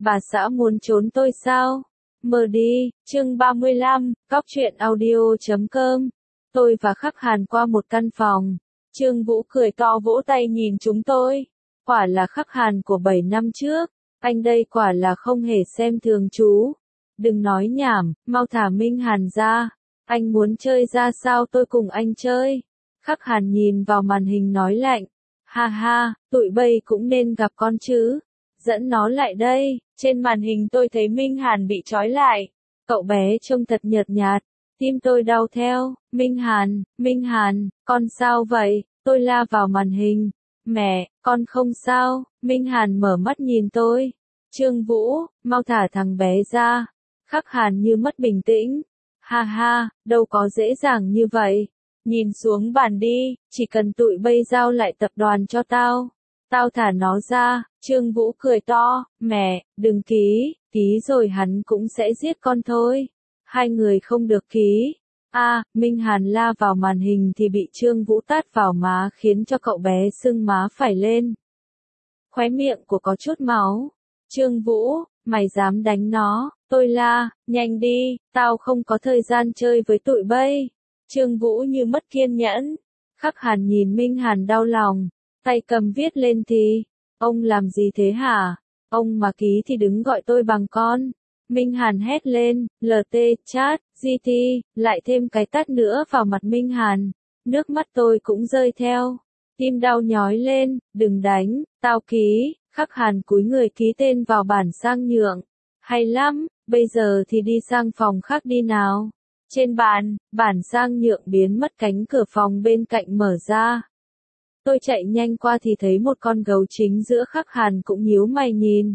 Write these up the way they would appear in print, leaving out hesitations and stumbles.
Bà xã muốn trốn tôi sao? Mờ đi, chương 35, Góc truyện audio.com. Tôi và Khắc Hàn qua một căn phòng. Trương Vũ cười to vỗ tay nhìn chúng tôi. Quả là Khắc Hàn của 7 năm trước. Anh đây quả là không hề xem thường chú. Đừng nói nhảm, mau thả Minh Hàn ra. Anh muốn chơi ra sao tôi cùng anh chơi. Khắc Hàn nhìn vào màn hình nói lạnh. Ha ha, tụi bay cũng nên gặp con chứ. Dẫn nó lại đây. Trên màn hình tôi thấy Minh Hàn bị trói lại. Cậu bé trông thật nhợt nhạt. Tim tôi đau theo. Minh Hàn, con sao vậy? Tôi la vào màn hình. Mẹ, con không sao. Minh Hàn mở mắt nhìn tôi. Trương Vũ, mau thả thằng bé ra. Khắc Hàn như mất bình tĩnh. Ha ha, đâu có dễ dàng như vậy. Nhìn xuống bàn đi, chỉ cần tụi bay giao lại tập đoàn cho tao. Tao thả nó ra. Trương Vũ cười to, mẹ, đừng ký rồi hắn cũng sẽ giết con thôi. Hai người không được ký. Minh Hàn la vào màn hình thì bị Trương Vũ tát vào má khiến cho cậu bé sưng má phải lên. Khóe miệng của có chút máu. Trương Vũ, mày dám đánh nó? Tôi la, nhanh đi, tao không có thời gian chơi với tụi bay. Trương Vũ như mất kiên nhẫn. Khắc Hàn nhìn Minh Hàn đau lòng, tay cầm viết lên thì. Ông làm gì thế hả? Ông mà ký thì đứng gọi tôi bằng con. Minh Hàn hét lên, LT, chat, GT, lại thêm cái tát nữa vào mặt Minh Hàn. Nước mắt tôi cũng rơi theo. Tim đau nhói lên, đừng đánh, tao ký. Khắc Hàn cúi người ký tên vào bản sang nhượng. Hay lắm, bây giờ thì đi sang phòng khác đi nào. Trên bàn, bản sang nhượng biến mất, cánh cửa phòng bên cạnh mở ra. Tôi chạy nhanh qua thì thấy một con gấu chính giữa. Khắc Hàn cũng nhíu mày nhìn.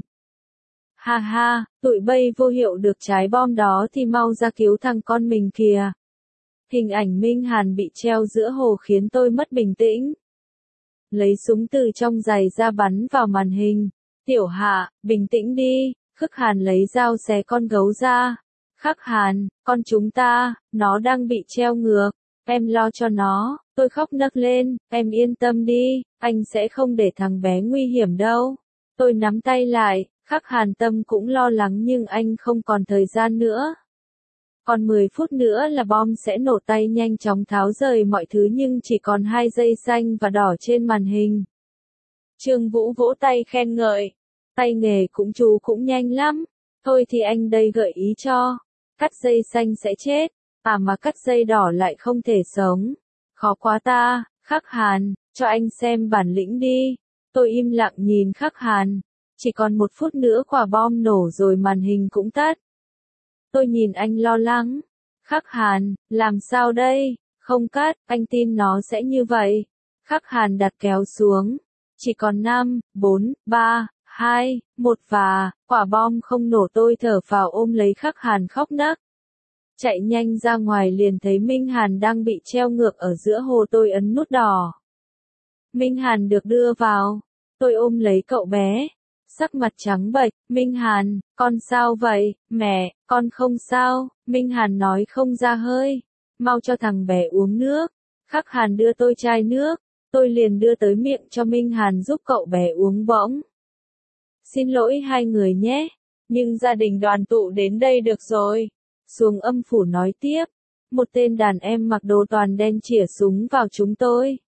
Ha ha, tụi bay vô hiệu được trái bom đó thì mau ra cứu thằng con mình kìa. Hình ảnh Minh Hàn bị treo giữa hồ khiến tôi mất bình tĩnh. Lấy súng từ trong giày ra bắn vào màn hình. Tiểu Hạ, bình tĩnh đi. Khắc Hàn lấy dao xé con gấu ra. Khắc Hàn, con chúng ta, nó đang bị treo ngược. Em lo cho nó. Tôi khóc nấc lên, em yên tâm đi, anh sẽ không để thằng bé nguy hiểm đâu. Tôi nắm tay lại, Khắc Hàn tâm cũng lo lắng nhưng anh không còn thời gian nữa. Còn 10 phút nữa là bom sẽ nổ, tay nhanh chóng tháo rời mọi thứ nhưng chỉ còn 2 dây xanh và đỏ trên màn hình. Trương Vũ vỗ tay khen ngợi. Tay nghề chú cũng nhanh lắm. Thôi thì anh đây gợi ý cho. Cắt dây xanh sẽ chết, mà cắt dây đỏ lại không thể sống. Khó quá ta, Khắc Hàn, cho anh xem bản lĩnh đi. Tôi im lặng nhìn Khắc Hàn. Chỉ còn 1 phút nữa quả bom nổ rồi màn hình cũng tắt. Tôi nhìn anh lo lắng. Khắc Hàn, làm sao đây? Không cắt, anh tin nó sẽ như vậy. Khắc Hàn đặt kéo xuống. Chỉ còn 5, 4, 3, 2, 1 và quả bom không nổ. Tôi thở phào ôm lấy Khắc Hàn khóc nấc. Chạy nhanh ra ngoài liền thấy Minh Hàn đang bị treo ngược ở giữa hồ. Tôi ấn nút đỏ. Minh Hàn được đưa vào. Tôi ôm lấy cậu bé. Sắc mặt trắng bệch. Minh Hàn, con sao vậy? Mẹ, con không sao. Minh Hàn nói không ra hơi. Mau cho thằng bé uống nước. Khắc Hàn đưa tôi chai nước. Tôi liền đưa tới miệng cho Minh Hàn giúp cậu bé uống bỗng. Xin lỗi hai người nhé. Nhưng gia đình đoàn tụ đến đây được rồi. Xuống âm phủ nói tiếp. Một tên đàn em mặc đồ toàn đen chĩa súng vào chúng tôi.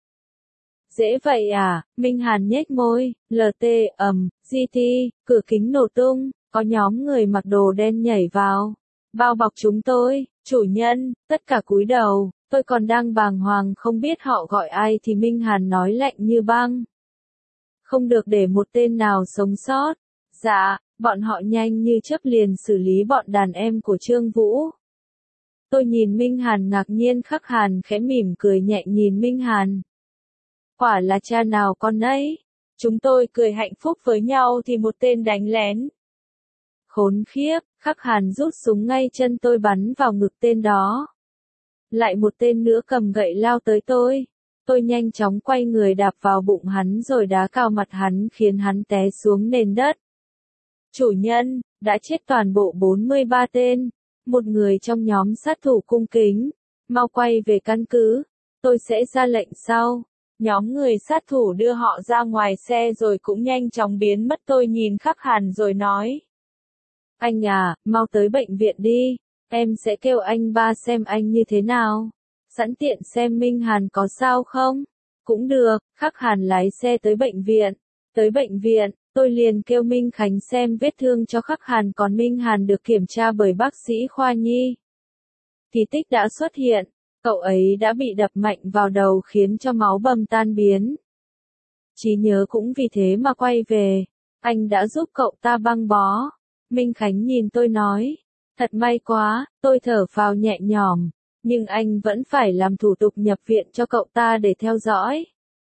Dễ vậy à? Minh Hàn nhếch môi. LT, GT, cửa kính nổ tung. Có nhóm người mặc đồ đen nhảy vào. Bao bọc chúng tôi. Chủ nhân, tất cả cúi đầu. Tôi còn đang bàng hoàng không biết họ gọi ai thì Minh Hàn nói lạnh như băng. Không được để một tên nào sống sót. Dạ, bọn họ nhanh như chớp liền xử lý bọn đàn em của Trương Vũ. Tôi nhìn Minh Hàn ngạc nhiên. Khắc Hàn khẽ mỉm cười nhẹ nhìn Minh Hàn. Quả là cha nào con ấy. Chúng tôi cười hạnh phúc với nhau thì một tên đánh lén. Khốn khiếp, Khắc Hàn rút súng ngay chân tôi bắn vào ngực tên đó. Lại một tên nữa cầm gậy lao tới tôi. Tôi nhanh chóng quay người đạp vào bụng hắn rồi đá cao mặt hắn khiến hắn té xuống nền đất. Chủ nhân, đã chết toàn bộ 43 tên. Một người trong nhóm sát thủ cung kính. Mau quay về căn cứ. Tôi sẽ ra lệnh sau. Nhóm người sát thủ đưa họ ra ngoài xe rồi cũng nhanh chóng biến mất. Tôi nhìn Khắc Hàn rồi nói. Anh à, mau tới bệnh viện đi. Em sẽ kêu anh ba xem anh như thế nào. Sẵn tiện xem Minh Hàn có sao không? Cũng được, Khắc Hàn lái xe tới bệnh viện. Tới bệnh viện, tôi liền kêu Minh Khánh xem vết thương cho Khắc Hàn, còn Minh Hàn được kiểm tra bởi bác sĩ khoa nhi. Kỳ tích đã xuất hiện, cậu ấy đã bị đập mạnh vào đầu khiến cho máu bầm tan biến. Trí nhớ cũng vì thế mà quay về. Anh đã giúp cậu ta băng bó. Minh Khánh nhìn tôi nói. Thật may quá, tôi thở phào nhẹ nhõm. Nhưng anh vẫn phải làm thủ tục nhập viện cho cậu ta để theo dõi.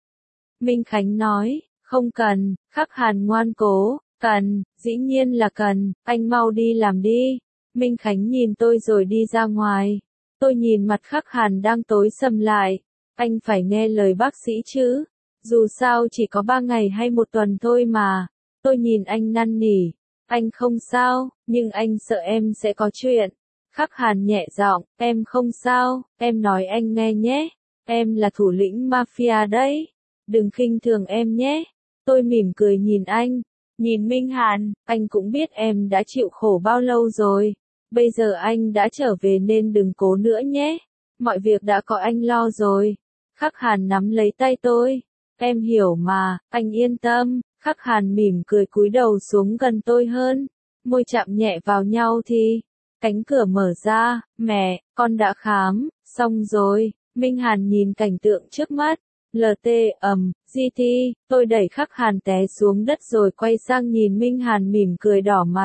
Minh Khánh nói, không cần, Khắc Hàn ngoan cố, cần, dĩ nhiên là cần, anh mau đi làm đi. Minh Khánh nhìn tôi rồi đi ra ngoài. Tôi nhìn mặt Khắc Hàn đang tối sầm lại. Anh phải nghe lời bác sĩ chứ. Dù sao chỉ có 3 ngày hay 1 tuần thôi mà. Tôi nhìn anh năn nỉ. Anh không sao, nhưng anh sợ em sẽ có chuyện. Khắc Hàn nhẹ giọng, em không sao, em nói anh nghe nhé. Em là thủ lĩnh mafia đấy. Đừng khinh thường em nhé. Tôi mỉm cười nhìn anh. Nhìn Minh Hàn, anh cũng biết em đã chịu khổ bao lâu rồi. Bây giờ anh đã trở về nên đừng cố nữa nhé. Mọi việc đã có anh lo rồi. Khắc Hàn nắm lấy tay tôi. Em hiểu mà, anh yên tâm. Khắc Hàn mỉm cười cúi đầu xuống gần tôi hơn. Môi chạm nhẹ vào nhau thì cánh cửa mở ra. Mẹ, con đã khám, xong rồi. Minh Hàn nhìn cảnh tượng trước mắt. LT GT, tôi đẩy Khắc Hàn té xuống đất rồi quay sang nhìn Minh Hàn mỉm cười đỏ mặt.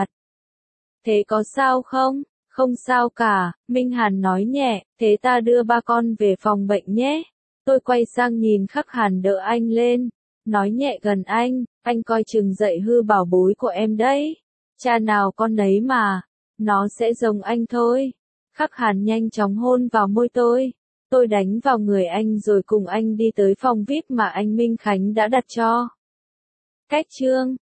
Thế có sao không? Không sao cả, Minh Hàn nói nhẹ, thế ta đưa ba con về phòng bệnh nhé. Tôi quay sang nhìn Khắc Hàn đỡ anh lên, nói nhẹ gần anh coi chừng dậy hư bảo bối của em đấy. Cha nào con nấy mà, nó sẽ giống anh thôi. Khắc Hàn nhanh chóng hôn vào môi tôi. Tôi đánh vào người anh rồi cùng anh đi tới phòng VIP mà anh Minh Khánh đã đặt cho. Cách chương